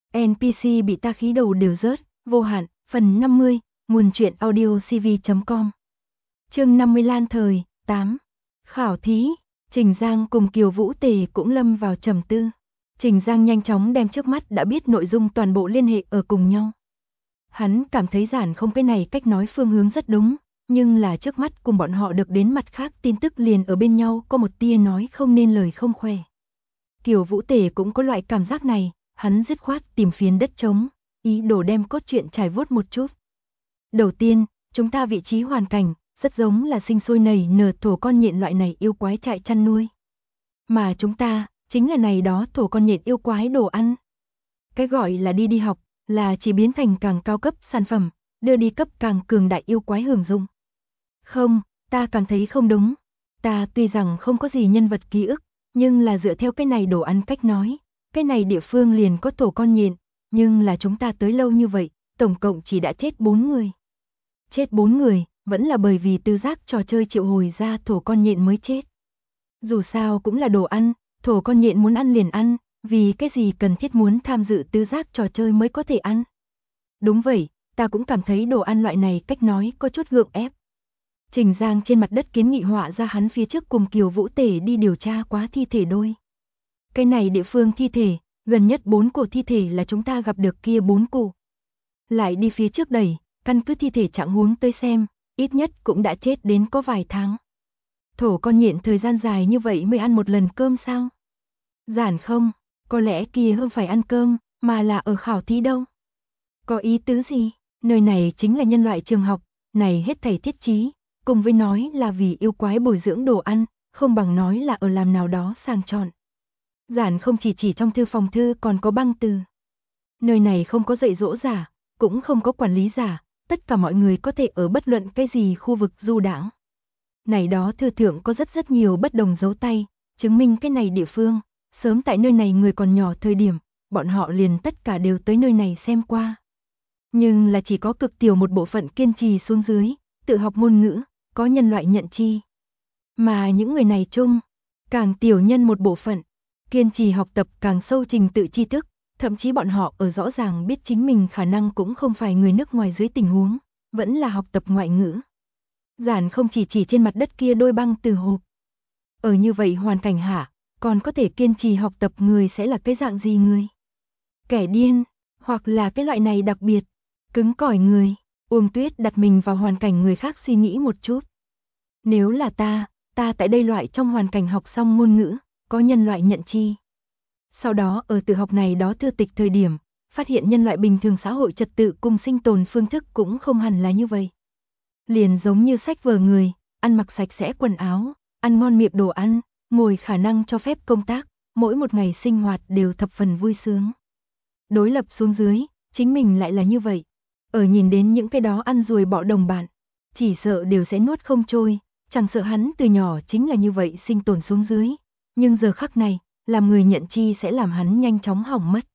NPC bị ta khí đầu đều rớt, vô hạn, phần 50, nguồn truyện audio cv.com. Chương 50 Lan thời, 8. Khảo thí, Trình Giang cùng Kiều Vũ Tề cũng lâm vào trầm tư. Trình Giang nhanh chóng đem trước mắt đã biết nội dung toàn bộ liên hệ ở cùng nhau. Hắn cảm thấy giản không cái này cách nói phương hướng rất đúng, nhưng là trước mắt cùng bọn họ được đến mặt khác tin tức liền ở bên nhau có một tia nói không nên lời không khỏe. Kiều Vũ Tề cũng có loại cảm giác này, hắn dứt khoát tìm phiến đất trống, ý đồ đem cốt truyện trải vuốt một chút. Đầu tiên, chúng ta vị trí hoàn cảnh, rất giống là sinh sôi nảy nở thổ con nhện loại này yêu quái trại chăn nuôi. Mà chúng ta, chính là này đó thổ con nhện yêu quái đồ ăn. Cái gọi là đi học, là chỉ biến thành càng cao cấp sản phẩm, đưa đi cấp càng cường đại yêu quái hưởng dụng. Không, ta cảm thấy không đúng. Ta tuy rằng không có gì nhân vật ký ức, nhưng là dựa theo cái này đồ ăn cách nói, cái này địa phương liền có thổ con nhện, nhưng là chúng ta tới lâu như vậy, tổng cộng chỉ đã chết 4 người. Chết 4 người, vẫn là bởi vì tư giác trò chơi triệu hồi ra thổ con nhện mới chết. Dù sao cũng là đồ ăn, thổ con nhện muốn ăn liền ăn, vì cái gì cần thiết muốn tham dự tư giác trò chơi mới có thể ăn. Đúng vậy, ta cũng cảm thấy đồ ăn loại này cách nói có chút gượng ép. Trình Giang trên mặt đất kiến nghị họa ra hắn phía trước cùng Kiều Vũ Tề đi điều tra quá thi thể đôi. Cái này địa phương thi thể, gần nhất 4 cổ thi thể là chúng ta gặp được kia 4 cổ. Lại đi phía trước đẩy, căn cứ thi thể trạng huống tới xem, ít nhất cũng đã chết đến có vài tháng. Thổ con nhện thời gian dài như vậy mới ăn một lần cơm sao? Giản không, có lẽ kia không phải ăn cơm, mà là ở khảo thí đâu. Có ý tứ gì? Nơi này chính là nhân loại trường học, này hết thảy thiết trí, cùng với nói là vì yêu quái bồi dưỡng đồ ăn, không bằng nói là ở làm nào đó sàng chọn. Giản không chỉ trong thư phòng thư còn có băng từ. Nơi này không có dạy dỗ giả, cũng không có quản lý giả, tất cả mọi người có thể ở bất luận cái gì khu vực du đãng. Này đó thư thượng có rất nhiều bất đồng dấu tay, chứng minh cái này địa phương, sớm tại nơi này người còn nhỏ thời điểm, bọn họ liền tất cả đều tới nơi này xem qua. Nhưng là chỉ có cực tiểu một bộ phận kiên trì xuống dưới, tự học ngôn ngữ, có nhân loại nhận chi. Mà những người này chung, càng tiểu nhân một bộ phận, kiên trì học tập càng sâu trình tự tri thức, thậm chí bọn họ ở rõ ràng biết chính mình khả năng cũng không phải người nước ngoài dưới tình huống, vẫn là học tập ngoại ngữ. Giản không chỉ trên mặt đất kia đôi băng từ hộp. Ở như vậy hoàn cảnh hạ, còn có thể kiên trì học tập người sẽ là cái dạng gì người? Kẻ điên, hoặc là cái loại này đặc biệt, cứng cỏi người. Uông Tuyết đặt mình vào hoàn cảnh người khác suy nghĩ một chút. Nếu là ta tại đây loại trong hoàn cảnh học xong ngôn ngữ, có nhân loại nhận chi. Sau đó ở từ học này đó thư tịch thời điểm, phát hiện nhân loại bình thường xã hội trật tự cùng sinh tồn phương thức cũng không hẳn là như vậy. Liền giống như sách vở người, ăn mặc sạch sẽ quần áo, ăn ngon miệng đồ ăn, ngồi khả năng cho phép công tác, mỗi một ngày sinh hoạt đều thập phần vui sướng. Đối lập xuống dưới, chính mình lại là như vậy. Ở nhìn đến những cái đó ăn ruồi bọ đồng bạn, chỉ sợ đều sẽ nuốt không trôi, chẳng sợ hắn từ nhỏ chính là như vậy sinh tồn xuống dưới. Nhưng giờ khắc này, làm người nhận chi sẽ làm hắn nhanh chóng hỏng mất.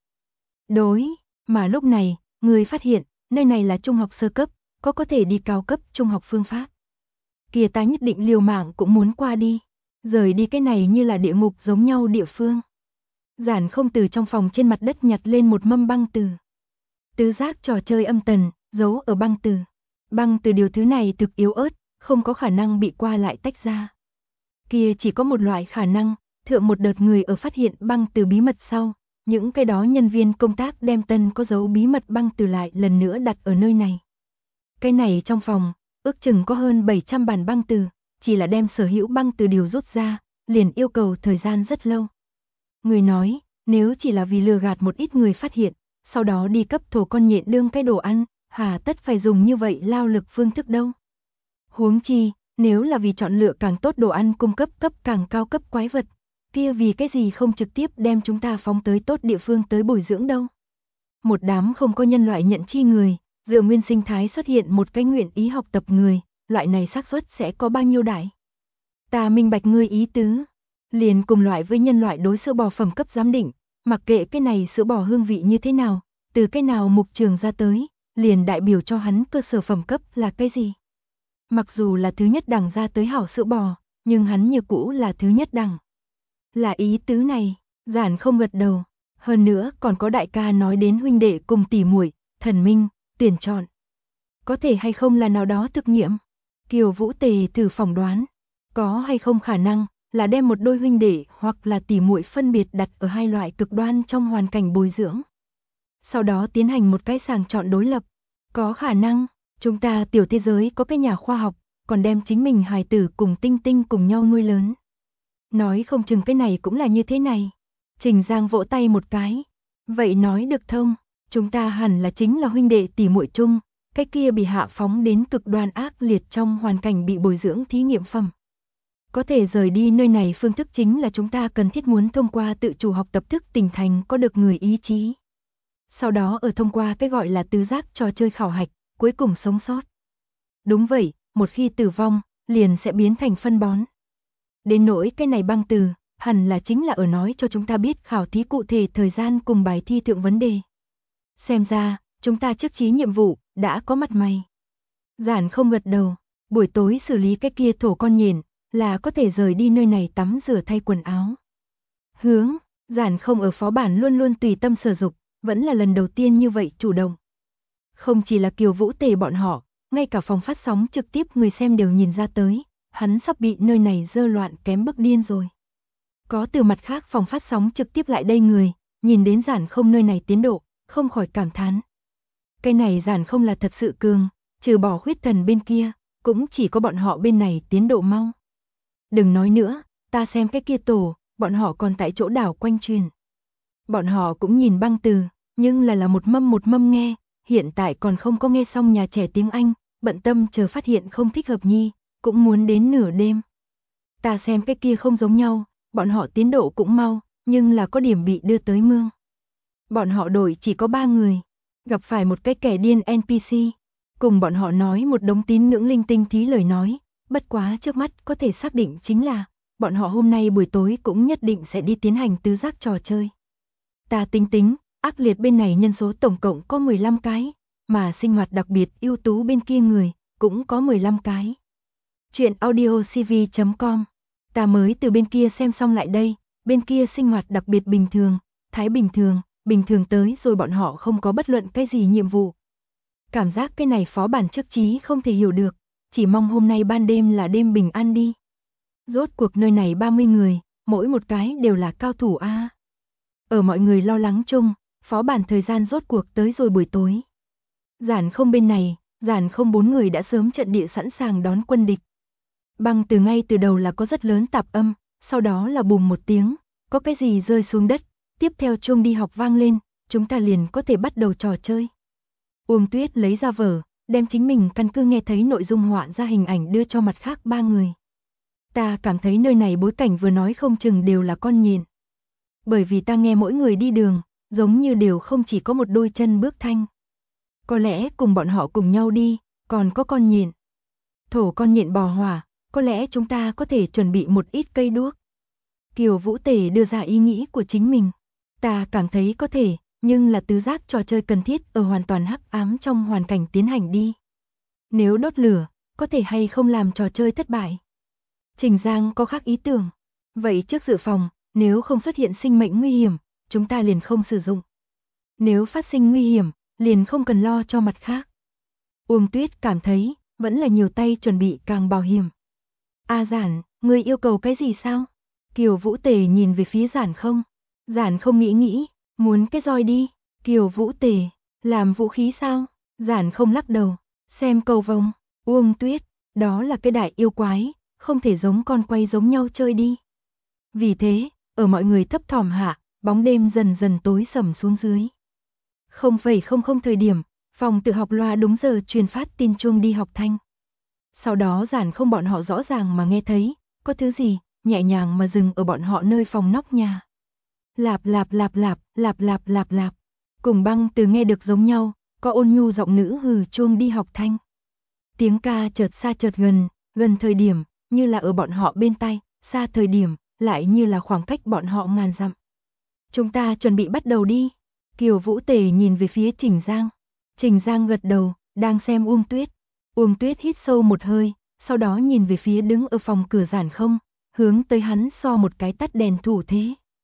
Mà lúc này, người phát hiện, nơi này là trung học sơ cấp, có thể đi cao cấp trung học phương pháp. Kia ta nhất định liều mạng cũng muốn qua đi, rời đi cái này như là địa ngục giống nhau địa phương. Giản không từ trong phòng trên mặt đất nhặt lên một mâm băng từ. Tứ giác trò chơi âm tần, giấu ở băng từ. Băng từ điều thứ này thực yếu ớt, không có khả năng bị qua lại tách ra. Kia chỉ có một loại khả năng, thượng một đợt người ở phát hiện băng từ bí mật sau, những cái đó nhân viên công tác đem tân có dấu bí mật băng từ lại lần nữa đặt ở nơi này. Cái này trong phòng, ước chừng có hơn 700 bản băng từ, chỉ là đem sở hữu băng từ điều rút ra, liền yêu cầu thời gian rất lâu. Người nói, nếu chỉ là vì lừa gạt một ít người phát hiện, sau đó đi cấp thổ con nhện đương cái đồ ăn, hà tất phải dùng như vậy lao lực phương thức đâu. Huống chi, nếu là vì chọn lựa càng tốt đồ ăn cung cấp càng cao cấp quái vật, kia vì cái gì không trực tiếp đem chúng ta phóng tới tốt địa phương tới bồi dưỡng đâu. Một đám không có nhân loại nhận chi người, dựa nguyên sinh thái xuất hiện một cái nguyện ý học tập người, loại này xác suất sẽ có bao nhiêu đại. Ta minh bạch ngươi ý tứ, liền cùng loại với nhân loại đối sữa bò phẩm cấp giám định, mặc kệ cái này sữa bò hương vị như thế nào, từ cái nào mục trường ra tới, liền đại biểu cho hắn cơ sở phẩm cấp là cái gì. Mặc dù là thứ nhất đẳng ra tới hảo sữa bò, nhưng hắn như cũ là thứ nhất đẳng. Là ý tứ này, Giản không gật đầu, Hơn nữa còn có đại ca nói đến huynh đệ cùng tỷ muội, thần minh, tuyển chọn. Có thể hay không là nào đó thực nghiệm? Kiều Vũ Tề thử phỏng đoán, có hay không khả năng là đem một đôi huynh đệ hoặc là tỷ muội phân biệt đặt ở hai loại cực đoan trong hoàn cảnh bồi dưỡng. Sau đó tiến hành một cái sàng chọn đối lập. Có khả năng, chúng ta tiểu thế giới có cái nhà khoa học, còn đem chính mình hài tử cùng tinh tinh cùng nhau nuôi lớn. Nói không chừng cái này cũng là như thế này. Trình Giang vỗ tay một cái. Vậy nói được thông, chúng ta hẳn là chính là huynh đệ tỷ muội chung, cái kia bị hạ phóng đến cực đoan ác liệt trong hoàn cảnh bị bồi dưỡng thí nghiệm phẩm. Có thể rời đi nơi này phương thức chính là chúng ta cần thiết muốn thông qua tự chủ học tập thức tỉnh thành có được người ý chí. Sau đó ở thông qua cái gọi là tứ giác trò chơi khảo hạch, cuối cùng sống sót. Đúng vậy, một khi tử vong, liền sẽ biến thành phân bón. Đến nỗi cái này băng từ, hẳn là chính là ở nói cho chúng ta biết khảo thí cụ thể thời gian cùng bài thi thượng vấn đề. Xem ra, chúng ta trước chí nhiệm vụ, đã có mặt mày. Giản không gật đầu, buổi tối xử lý cái kia thổ con nhện, là có thể rời đi nơi này tắm rửa thay quần áo. Hướng, Giản không ở phó bản luôn luôn tùy tâm sở dục, vẫn là lần đầu tiên như vậy chủ động. Không chỉ là Kiều Vũ Tề bọn họ, ngay cả phòng phát sóng trực tiếp người xem đều nhìn ra tới, hắn sắp bị nơi này dơ loạn kém bức điên rồi. Có từ mặt khác phòng phát sóng trực tiếp lại đây người, nhìn đến Giản không nơi này tiến độ, không khỏi cảm thán. Cái này Giản không là thật sự cường, trừ bỏ huyết thần bên kia, cũng chỉ có bọn họ bên này tiến độ mau. Đừng nói nữa, ta xem cái kia tổ, bọn họ còn tại chỗ đảo quanh truyền. Bọn họ cũng nhìn băng từ, nhưng là một mâm nghe, hiện tại còn không có nghe xong nhà trẻ tiếng Anh, bận tâm chờ phát hiện không thích hợp nhi, cũng muốn đến nửa đêm. Ta xem cái kia không giống nhau, bọn họ tiến độ cũng mau, nhưng là có điểm bị đưa tới mương. Bọn họ đội chỉ có 3 người, gặp phải một cái kẻ điên NPC, cùng bọn họ nói một đống tín ngưỡng linh tinh thí lời nói, bất quá trước mắt có thể xác định chính là, bọn họ hôm nay buổi tối cũng nhất định sẽ đi tiến hành tứ giác trò chơi. Ta tính, ác liệt bên này nhân số tổng cộng có 15 cái, mà sinh hoạt đặc biệt ưu tú bên kia người, cũng có 15 cái. Chuyện audiocv.com. Ta mới từ bên kia xem xong lại đây, bên kia sinh hoạt đặc biệt bình thường, thái bình thường tới rồi bọn họ không có bất luận cái gì nhiệm vụ. Cảm giác cái này phó bản trước chí không thể hiểu được, chỉ mong hôm nay ban đêm là đêm bình an đi. Rốt cuộc nơi này 30 người, mỗi một cái đều là cao thủ a. Ở mọi người lo lắng chung, phó bản thời gian rốt cuộc tới rồi buổi tối. Giản không bên này, Giản không 4 người đã sớm trận địa sẵn sàng đón quân địch. Băng từ ngay từ đầu là có rất lớn tạp âm, sau đó là bùm một tiếng, có cái gì rơi xuống đất, tiếp theo chuông đi học vang lên, chúng ta liền có thể bắt đầu trò chơi. Uông Tuyết lấy ra vở, đem chính mình căn cứ nghe thấy nội dung họa ra hình ảnh đưa cho mặt khác 3 người. Ta cảm thấy nơi này bối cảnh vừa nói không chừng đều là con nhện. Bởi vì ta nghe mỗi người đi đường, giống như đều không chỉ có một đôi chân bước thanh. Có lẽ cùng bọn họ cùng nhau đi, còn có con nhện. Thổ con nhện bò hỏa, có lẽ chúng ta có thể chuẩn bị một ít cây đuốc. Kiều Vũ Tề đưa ra ý nghĩ của chính mình. Ta cảm thấy có thể, nhưng là tứ giác trò chơi cần thiết ở hoàn toàn hắc ám trong hoàn cảnh tiến hành đi. Nếu đốt lửa, có thể hay không làm trò chơi thất bại. Trình Giang có khác ý tưởng. Vậy trước dự phòng, nếu không xuất hiện sinh mệnh nguy hiểm, chúng ta liền không sử dụng. Nếu phát sinh nguy hiểm, liền không cần lo cho mặt khác. Uông Tuyết cảm thấy, vẫn là nhiều tay chuẩn bị càng bảo hiểm. Giản, ngươi yêu cầu cái gì sao? Kiều Vũ Tề nhìn về phía Giản không. Giản không nghĩ, muốn cái roi đi. Kiều Vũ Tề, làm vũ khí sao? Giản không lắc đầu, xem cầu vồng. Uông Tuyết, đó là cái đại yêu quái, không thể giống con quay giống nhau chơi đi. Vì thế, ở mọi người thấp thỏm hạ, bóng đêm dần dần tối sầm xuống dưới. 0,00 thời điểm, phòng tự học loa đúng giờ truyền phát tin chuông đi học thanh. Sau đó Giản không bọn họ rõ ràng mà nghe thấy, có thứ gì, nhẹ nhàng mà dừng ở bọn họ nơi phòng nóc nhà. Lạp lạp lạp lạp, lạp lạp lạp lạp. Cùng băng từ nghe được giống nhau, có ôn nhu giọng nữ hừ chuông đi học thanh. Tiếng ca chợt xa chợt gần thời điểm, như là ở bọn họ bên tai, xa thời điểm, lại như là khoảng cách bọn họ ngàn dặm. Chúng ta chuẩn bị bắt đầu đi. Kiều Vũ Tề nhìn về phía Trình Giang. Trình Giang gật đầu, đang xem Uông Tuyết. Uông Tuyết hít sâu một hơi, sau đó nhìn về phía đứng ở phòng cửa Giản không, hướng tới hắn so một cái tắt đèn thủ thế.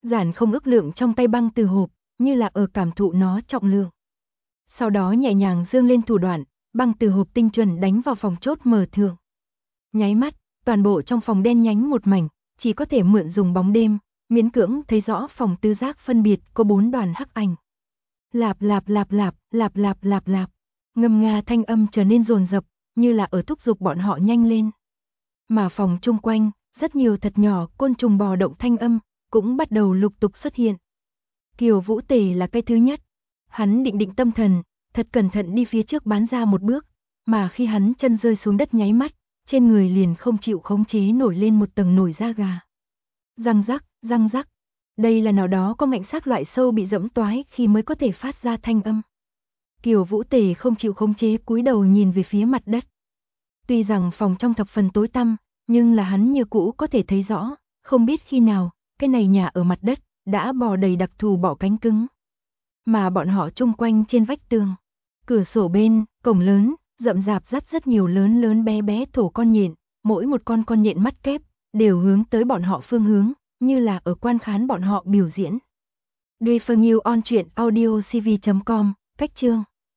Giản không ước lượng trong tay băng từ hộp, như là ở cảm thụ nó trọng lượng. Sau đó nhẹ nhàng giương lên thủ đoạn, băng từ hộp tinh chuẩn đánh vào phòng chốt mở thượng. Nháy mắt, toàn bộ trong phòng đen nhánh một mảnh, chỉ có thể mượn dùng bóng đêm, miễn cưỡng thấy rõ phòng tứ giác phân biệt có 4 đoàn hắc ảnh. Lạp lạp lạp lạp, lạp lạp lạp lạp, ngâm nga thanh âm trở nên dồn dập, như là ở thúc giục bọn họ nhanh lên. Mà phòng chung quanh, rất nhiều thật nhỏ côn trùng bò động thanh âm, cũng bắt đầu lục tục xuất hiện. Kiều Vũ Tề là cái thứ nhất. Hắn định tâm thần, thật cẩn thận đi phía trước bán ra một bước, mà khi hắn chân rơi xuống đất nháy mắt, trên người liền không chịu khống chế nổi lên một tầng nổi da gà. Răng rắc, răng rắc. Đây là nào đó có ngạnh xác loại sâu bị dẫm toái khi mới có thể phát ra thanh âm. Kiều Vũ Tề không chịu khống chế cúi đầu nhìn về phía mặt đất. Tuy rằng phòng trong thập phần tối tăm, nhưng là hắn như cũ có thể thấy rõ, không biết khi nào, cái này nhà ở mặt đất, đã bò đầy đặc thù bọ cánh cứng. Mà bọn họ chung quanh trên vách tường, cửa sổ bên, cổng lớn, rậm rạp dắt rất nhiều lớn lớn bé bé thổ con nhện, mỗi một con nhện mắt kép, đều hướng tới bọn họ phương hướng, như là ở quan khán bọn họ biểu diễn. Duy Phương Yêu on truyện audio cv.com, cách chương